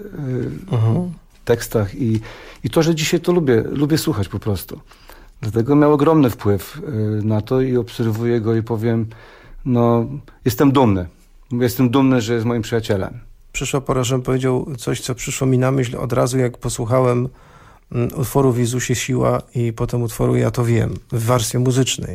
tekstach i to, że dzisiaj to lubię słuchać po prostu. Dlatego miał ogromny wpływ na to i obserwuję go i powiem, no jestem dumny. Jestem dumny, że jest moim przyjacielem. Przyszła pora, żebym powiedział coś, co przyszło mi na myśl od razu, jak posłuchałem utworu w Jezusie Siła i potem utworu Ja to wiem, w wersji muzycznej.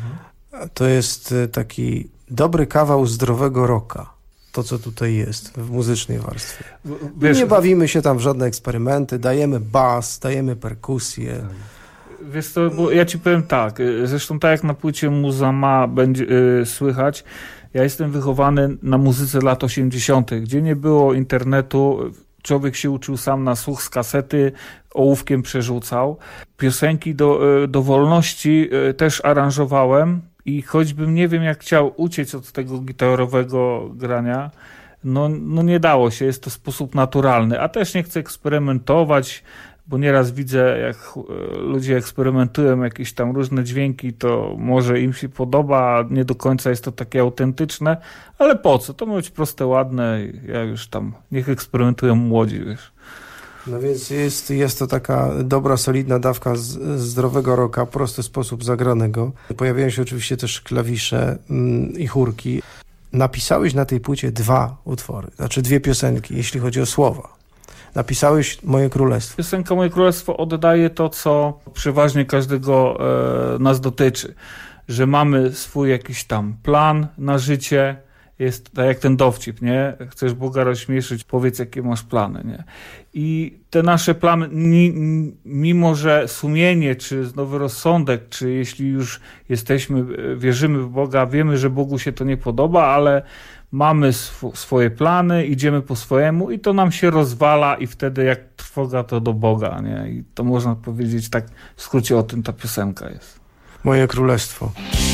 To jest taki dobry kawał zdrowego rocka. To, co tutaj jest w muzycznej warstwie. Nie bawimy się tam w żadne eksperymenty, dajemy bas, dajemy perkusję. Wiesz co, bo ja ci powiem tak, zresztą tak jak na płycie Muza Ma będzie słychać, ja jestem wychowany na muzyce lat 80., gdzie nie było internetu, człowiek się uczył sam na słuch z kasety, ołówkiem przerzucał. Piosenki do wolności też aranżowałem i choćbym nie wiem jak chciał uciec od tego gitarowego grania, no nie dało się, jest to sposób naturalny, a też nie chcę eksperymentować, bo nieraz widzę, jak ludzie eksperymentują jakieś tam różne dźwięki, to może im się podoba, a nie do końca jest to takie autentyczne, ale po co? To ma być proste, ładne, ja już tam, niech eksperymentują młodzi, wiesz. No więc jest to taka dobra, solidna dawka zdrowego rocka, prosty sposób zagranego. Pojawiają się oczywiście też klawisze i chórki. Napisałeś na tej płycie 2 utwory, znaczy 2 piosenki, jeśli chodzi o słowa. Napisałeś Moje Królestwo. Piosenka Moje Królestwo oddaje to, co przeważnie każdego nas dotyczy. Że mamy swój jakiś tam plan na życie. Jest tak jak ten dowcip, nie? Chcesz Boga rozśmieszyć, powiedz jakie masz plany, nie? I te nasze plany, mimo że sumienie, czy zdrowy rozsądek, czy jeśli już wierzymy w Boga, wiemy, że Bogu się to nie podoba, ale mamy swoje plany, idziemy po swojemu i to nam się rozwala i wtedy jak trwoga to do Boga, nie? I to można powiedzieć tak w skrócie o tym ta piosenka jest. Moje Królestwo.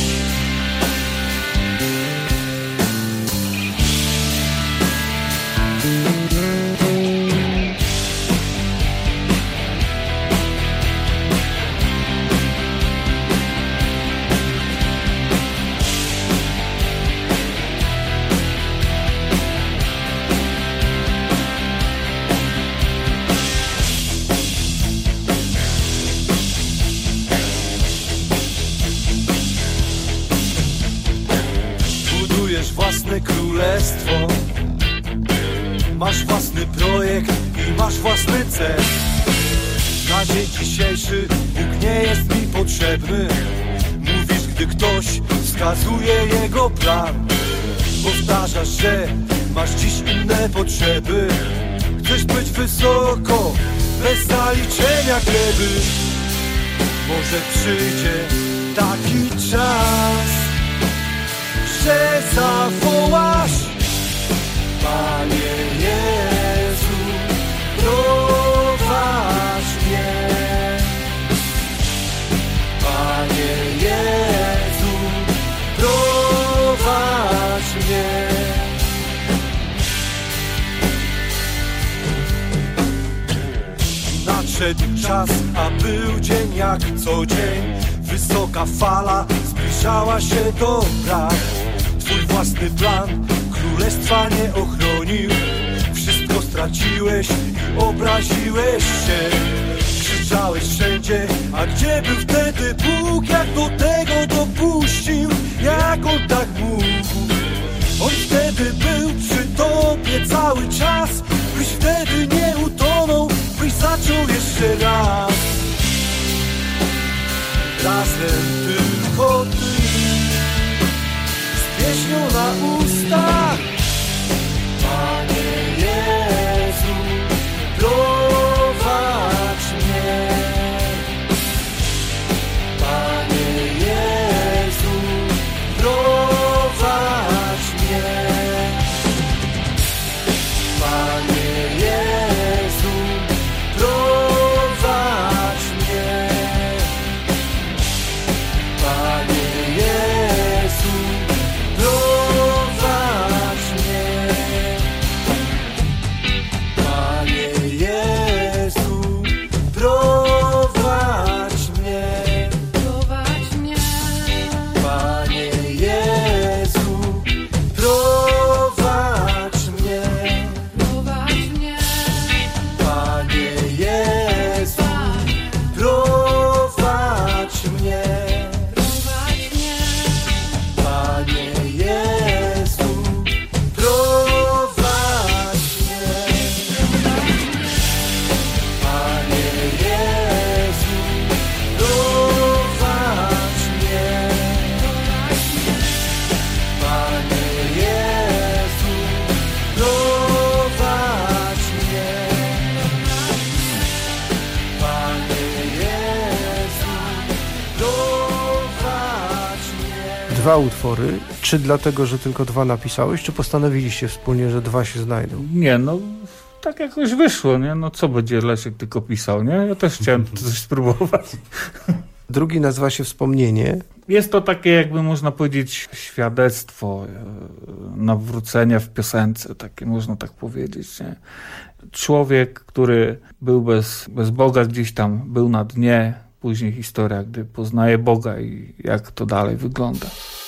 Królestwo. Masz własny projekt i masz własny cel. Na dzień dzisiejszy Bóg nie jest mi potrzebny. Mówisz, gdy ktoś wskazuje jego plan. Powtarzasz, że masz dziś inne potrzeby. Chcesz być wysoko, bez zaliczenia gleby. Może przyjdzie taki czas, że zawołasz: Panie Jezu, prowadź mnie. Panie Jezu, prowadź mnie. Nadszedł czas, a był dzień jak co dzień. Wysoka fala zbliżała się do bram. Twój własny plan królestwa nie ochronił. Wszystko straciłeś i obraziłeś się. Krzyczałeś wszędzie, a gdzie był wtedy Bóg? Jak do tego dopuścił? Jak on tak mógł? On wtedy był przy tobie cały czas, byś wtedy nie utonął, byś zaczął jeszcze raz. Razem tylko ty, z pieśnią na ustach. Panie Jezu, prowadź mnie. Panie Jezu, prowadź mnie. Panie Jezu, prowadź mnie. Panie Jezu, prowadź mnie. Panie Jezu, prowadź mnie. Prowadź mnie. Panie Jezu, prowadź mnie. Prowadź mnie. Panie Jezu, prowadź mnie. Prowadź mnie. Panie Jezu, prowadź mnie. Panie Jezu, prowadź mnie. Panie Jezu, prowadź mnie. Panie Jezu, prowadź mnie. Dwa utwory. Czy dlatego, że tylko dwa napisałeś, czy postanowiliście wspólnie, że dwa się znajdą? Nie, no tak jakoś wyszło, nie? No co będzie Leszek tylko pisał, nie? Ja też chciałem coś spróbować. Drugi nazywa się Wspomnienie. Jest to takie, jakby można powiedzieć, świadectwo nawrócenia w piosence, takie można tak powiedzieć, nie? Człowiek, który był bez Boga, gdzieś tam był na dnie, później historia, gdy poznaje Boga i jak to dalej wygląda.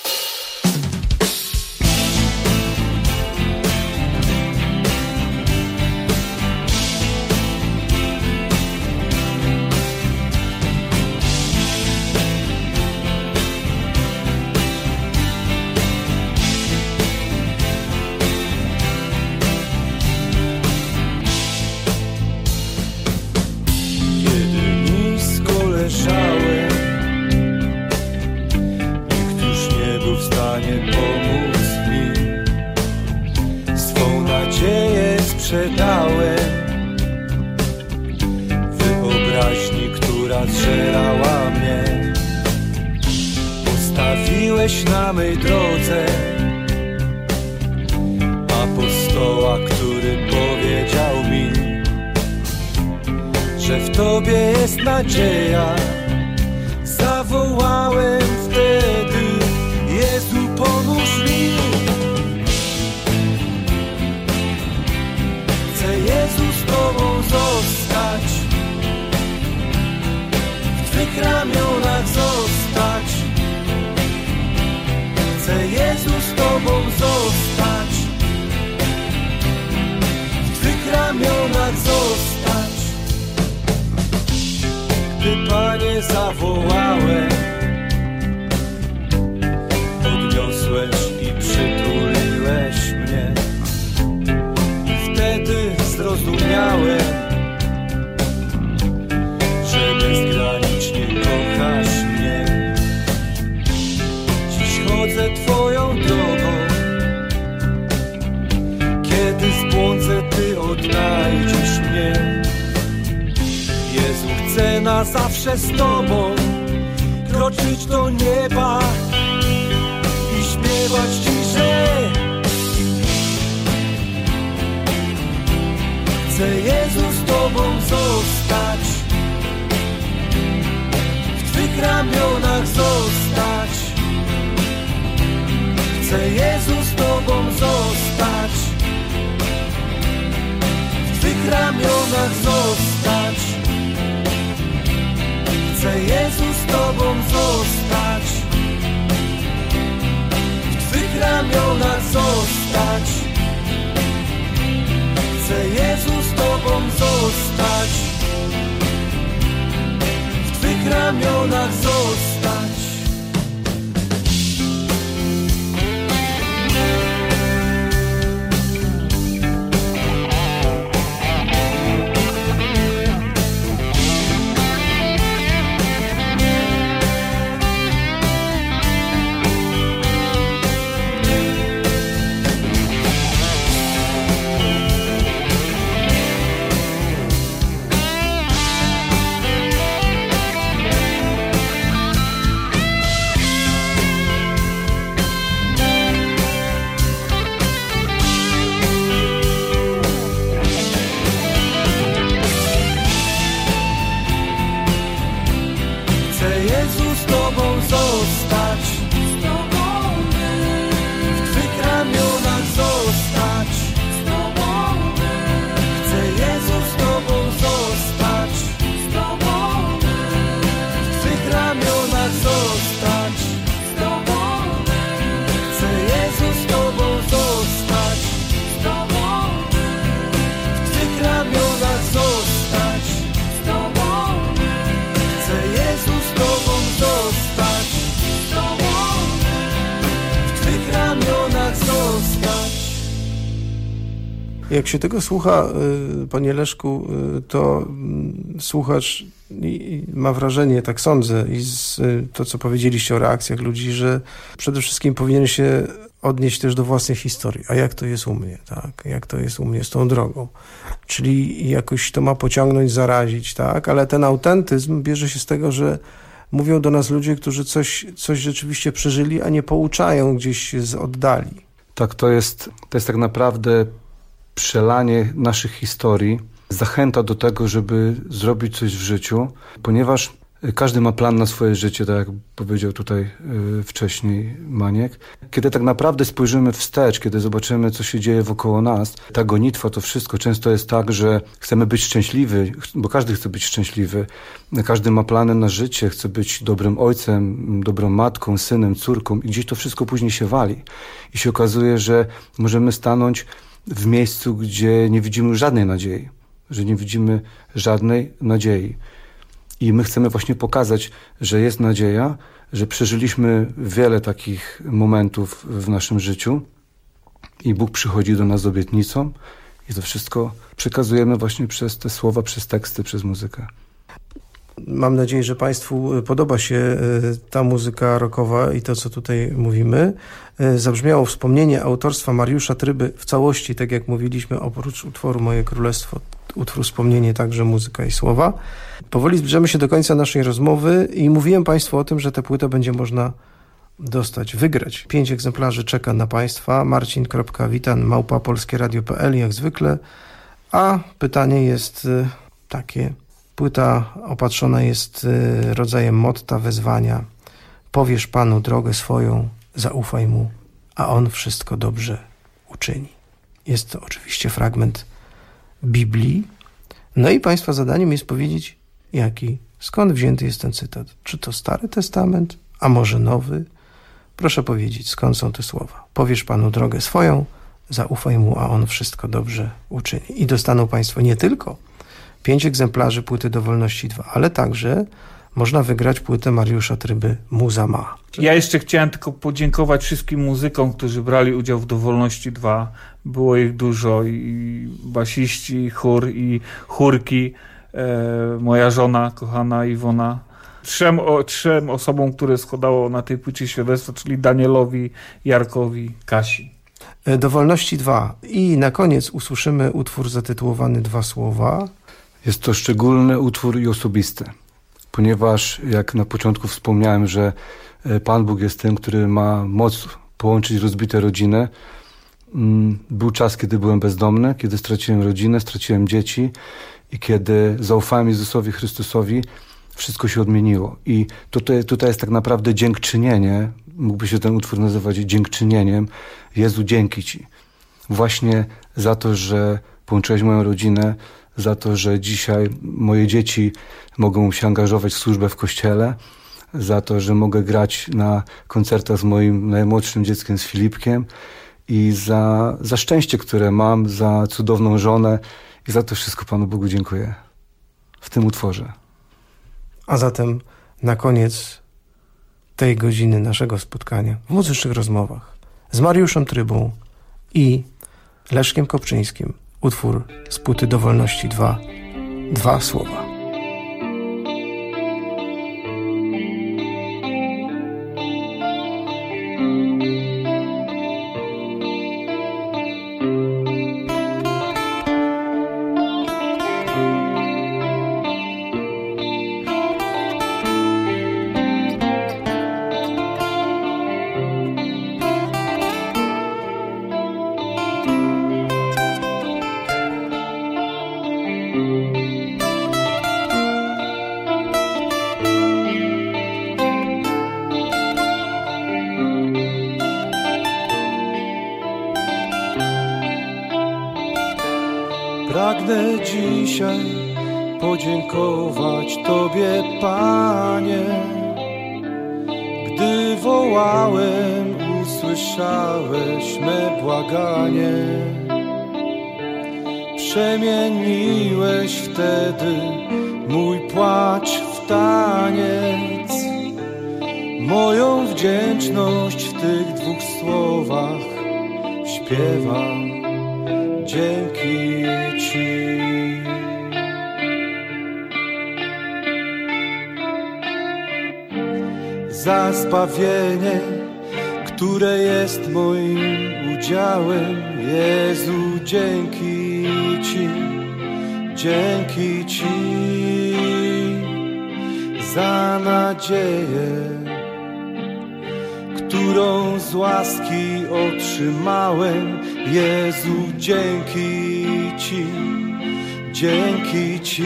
Kiedy nisko leżałem, nikt już nie był w stanie pomóc mi. Swą nadzieję sprzedałem wyobraźni, która zżerała mnie. Postawiłeś na mej drodze apostoła, który powiedział mi, że w Tobie jest nadzieja. Zawołałem wtedy: Jezu, pomóż mi. Chcę, Jezu, z Tobą zostać, w Twych ramionach zostać. Chcę, Jezu, z Tobą zostać, w Twych ramionach zostać. Gdy, Panie, zawołałem, podniosłeś i przytuliłeś mnie. I wtedy zrozumiałem, że bezgranicznie kochasz mnie. Dziś chodzę Twoją drogą, kiedy zbłądzę, Ty odnajdziesz mnie. Jezu, chcę na zawsze z Tobą kroczyć do nieba i śpiewać Ci, że chcę, Jezu, z Tobą zostać, w Twych ramionach zostać. Chcę, Jezu, z Tobą zostać, w Twych ramionach zostać. Chcę, Jezu, z Tobą zostać. Jak się tego słucha, panie Leszku, to słuchacz ma wrażenie, tak sądzę, i z to, co powiedzieliście o reakcjach ludzi, że przede wszystkim powinien się odnieść też do własnej historii. A jak to jest u mnie, tak? Jak to jest u mnie z tą drogą? Czyli jakoś to ma pociągnąć, zarazić, tak? Ale ten autentyzm bierze się z tego, że mówią do nas ludzie, którzy coś rzeczywiście przeżyli, a nie pouczają gdzieś z oddali. Tak, to jest tak naprawdę przelanie naszych historii, zachęta do tego, żeby zrobić coś w życiu, ponieważ każdy ma plan na swoje życie, tak jak powiedział tutaj wcześniej Maniek. Kiedy tak naprawdę spojrzymy wstecz, kiedy zobaczymy, co się dzieje wokoło nas, ta gonitwa, to wszystko, często jest tak, że chcemy być szczęśliwi, bo każdy chce być szczęśliwy. Każdy ma plany na życie, chce być dobrym ojcem, dobrą matką, synem, córką i gdzieś to wszystko później się wali. I się okazuje, że możemy stanąć w miejscu, gdzie nie widzimy żadnej nadziei, że nie widzimy żadnej nadziei. I my chcemy właśnie pokazać, że jest nadzieja, że przeżyliśmy wiele takich momentów w naszym życiu i Bóg przychodzi do nas z obietnicą i to wszystko przekazujemy właśnie przez te słowa, przez teksty, przez muzykę. Mam nadzieję, że Państwu podoba się ta muzyka rockowa i to, co tutaj mówimy. Zabrzmiało wspomnienie autorstwa Mariusza Tryby w całości, tak jak mówiliśmy, oprócz utworu Moje Królestwo, utwór wspomnienie, także muzyka i słowa. Powoli zbliżamy się do końca naszej rozmowy i mówiłem Państwu o tym, że tę płytę będzie można dostać, wygrać. 5 egzemplarzy czeka na Państwa. marcin.witan@polskieradio.pl jak zwykle. A pytanie jest takie. Płyta opatrzona jest rodzajem motta, wezwania. Powiesz Panu drogę swoją, zaufaj Mu, a On wszystko dobrze uczyni. Jest to oczywiście fragment Biblii. No i Państwa zadaniem jest powiedzieć, skąd wzięty jest ten cytat. Czy to Stary Testament, a może Nowy? Proszę powiedzieć, skąd są te słowa. Powiesz Panu drogę swoją, zaufaj Mu, a On wszystko dobrze uczyni. I dostaną Państwo nie tylko 5 egzemplarzy płyty Do Wolności 2, ale także można wygrać płytę Mariusza Tryby Muza ma. Ja jeszcze chciałem tylko podziękować wszystkim muzykom, którzy brali udział w Do Wolności 2. Było ich dużo, i basiści, i chór, i chórki. Moja żona, kochana Iwona. Trzem osobom, które składało na tej płycie świadectwo, czyli Danielowi, Jarkowi, Kasi. Do Wolności 2. I na koniec usłyszymy utwór zatytułowany Dwa słowa. Jest to szczególny utwór i osobisty, ponieważ jak na początku wspomniałem, że Pan Bóg jest tym, który ma moc połączyć rozbite rodziny. Był czas, kiedy byłem bezdomny, kiedy straciłem rodzinę, straciłem dzieci i kiedy zaufałem Jezusowi Chrystusowi, wszystko się odmieniło. I tutaj jest tak naprawdę dziękczynienie, mógłby się ten utwór nazywać dziękczynieniem. Jezu, dzięki Ci. Właśnie za to, że połączyłeś moją rodzinę, za to, że dzisiaj moje dzieci mogą się angażować w służbę w kościele, za to, że mogę grać na koncertach z moim najmłodszym dzieckiem, z Filipkiem i za szczęście, które mam, za cudowną żonę i za to wszystko Panu Bogu dziękuję w tym utworze. A zatem na koniec tej godziny naszego spotkania w muzycznych rozmowach z Mariuszem Trybą i Leszkiem Kopczyńskim utwór z płyty Do Wolności 2. Dwa słowa. Pragnę dzisiaj podziękować Tobie, Panie. Gdy wołałem, usłyszałeś me błaganie. Przemieniłeś wtedy mój płacz w taniec. Moją wdzięczność w tych dwóch słowach śpiewam. dzięki Ci. Za zbawienie, które jest moim udziałem, Jezu, dzięki Ci, dzięki Ci. Za nadzieję, którą z łaski otrzymałem, Jezu, dzięki Ci, dzięki Ci.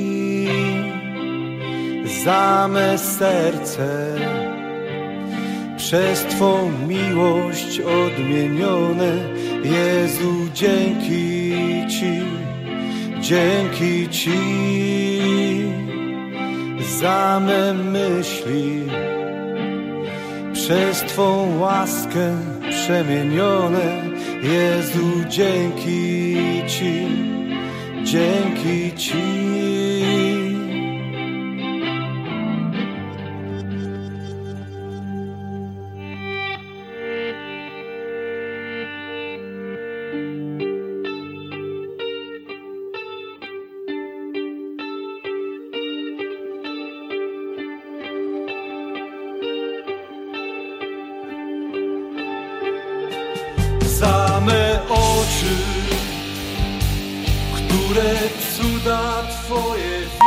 Za me serce, przez Twą miłość odmienione, Jezu, dzięki Ci, dzięki Ci. Za me myśli, przez Twą łaskę przemienione, Jezu, dzięki Ci, dzięki Ci. Same oczy, które cuda Twoje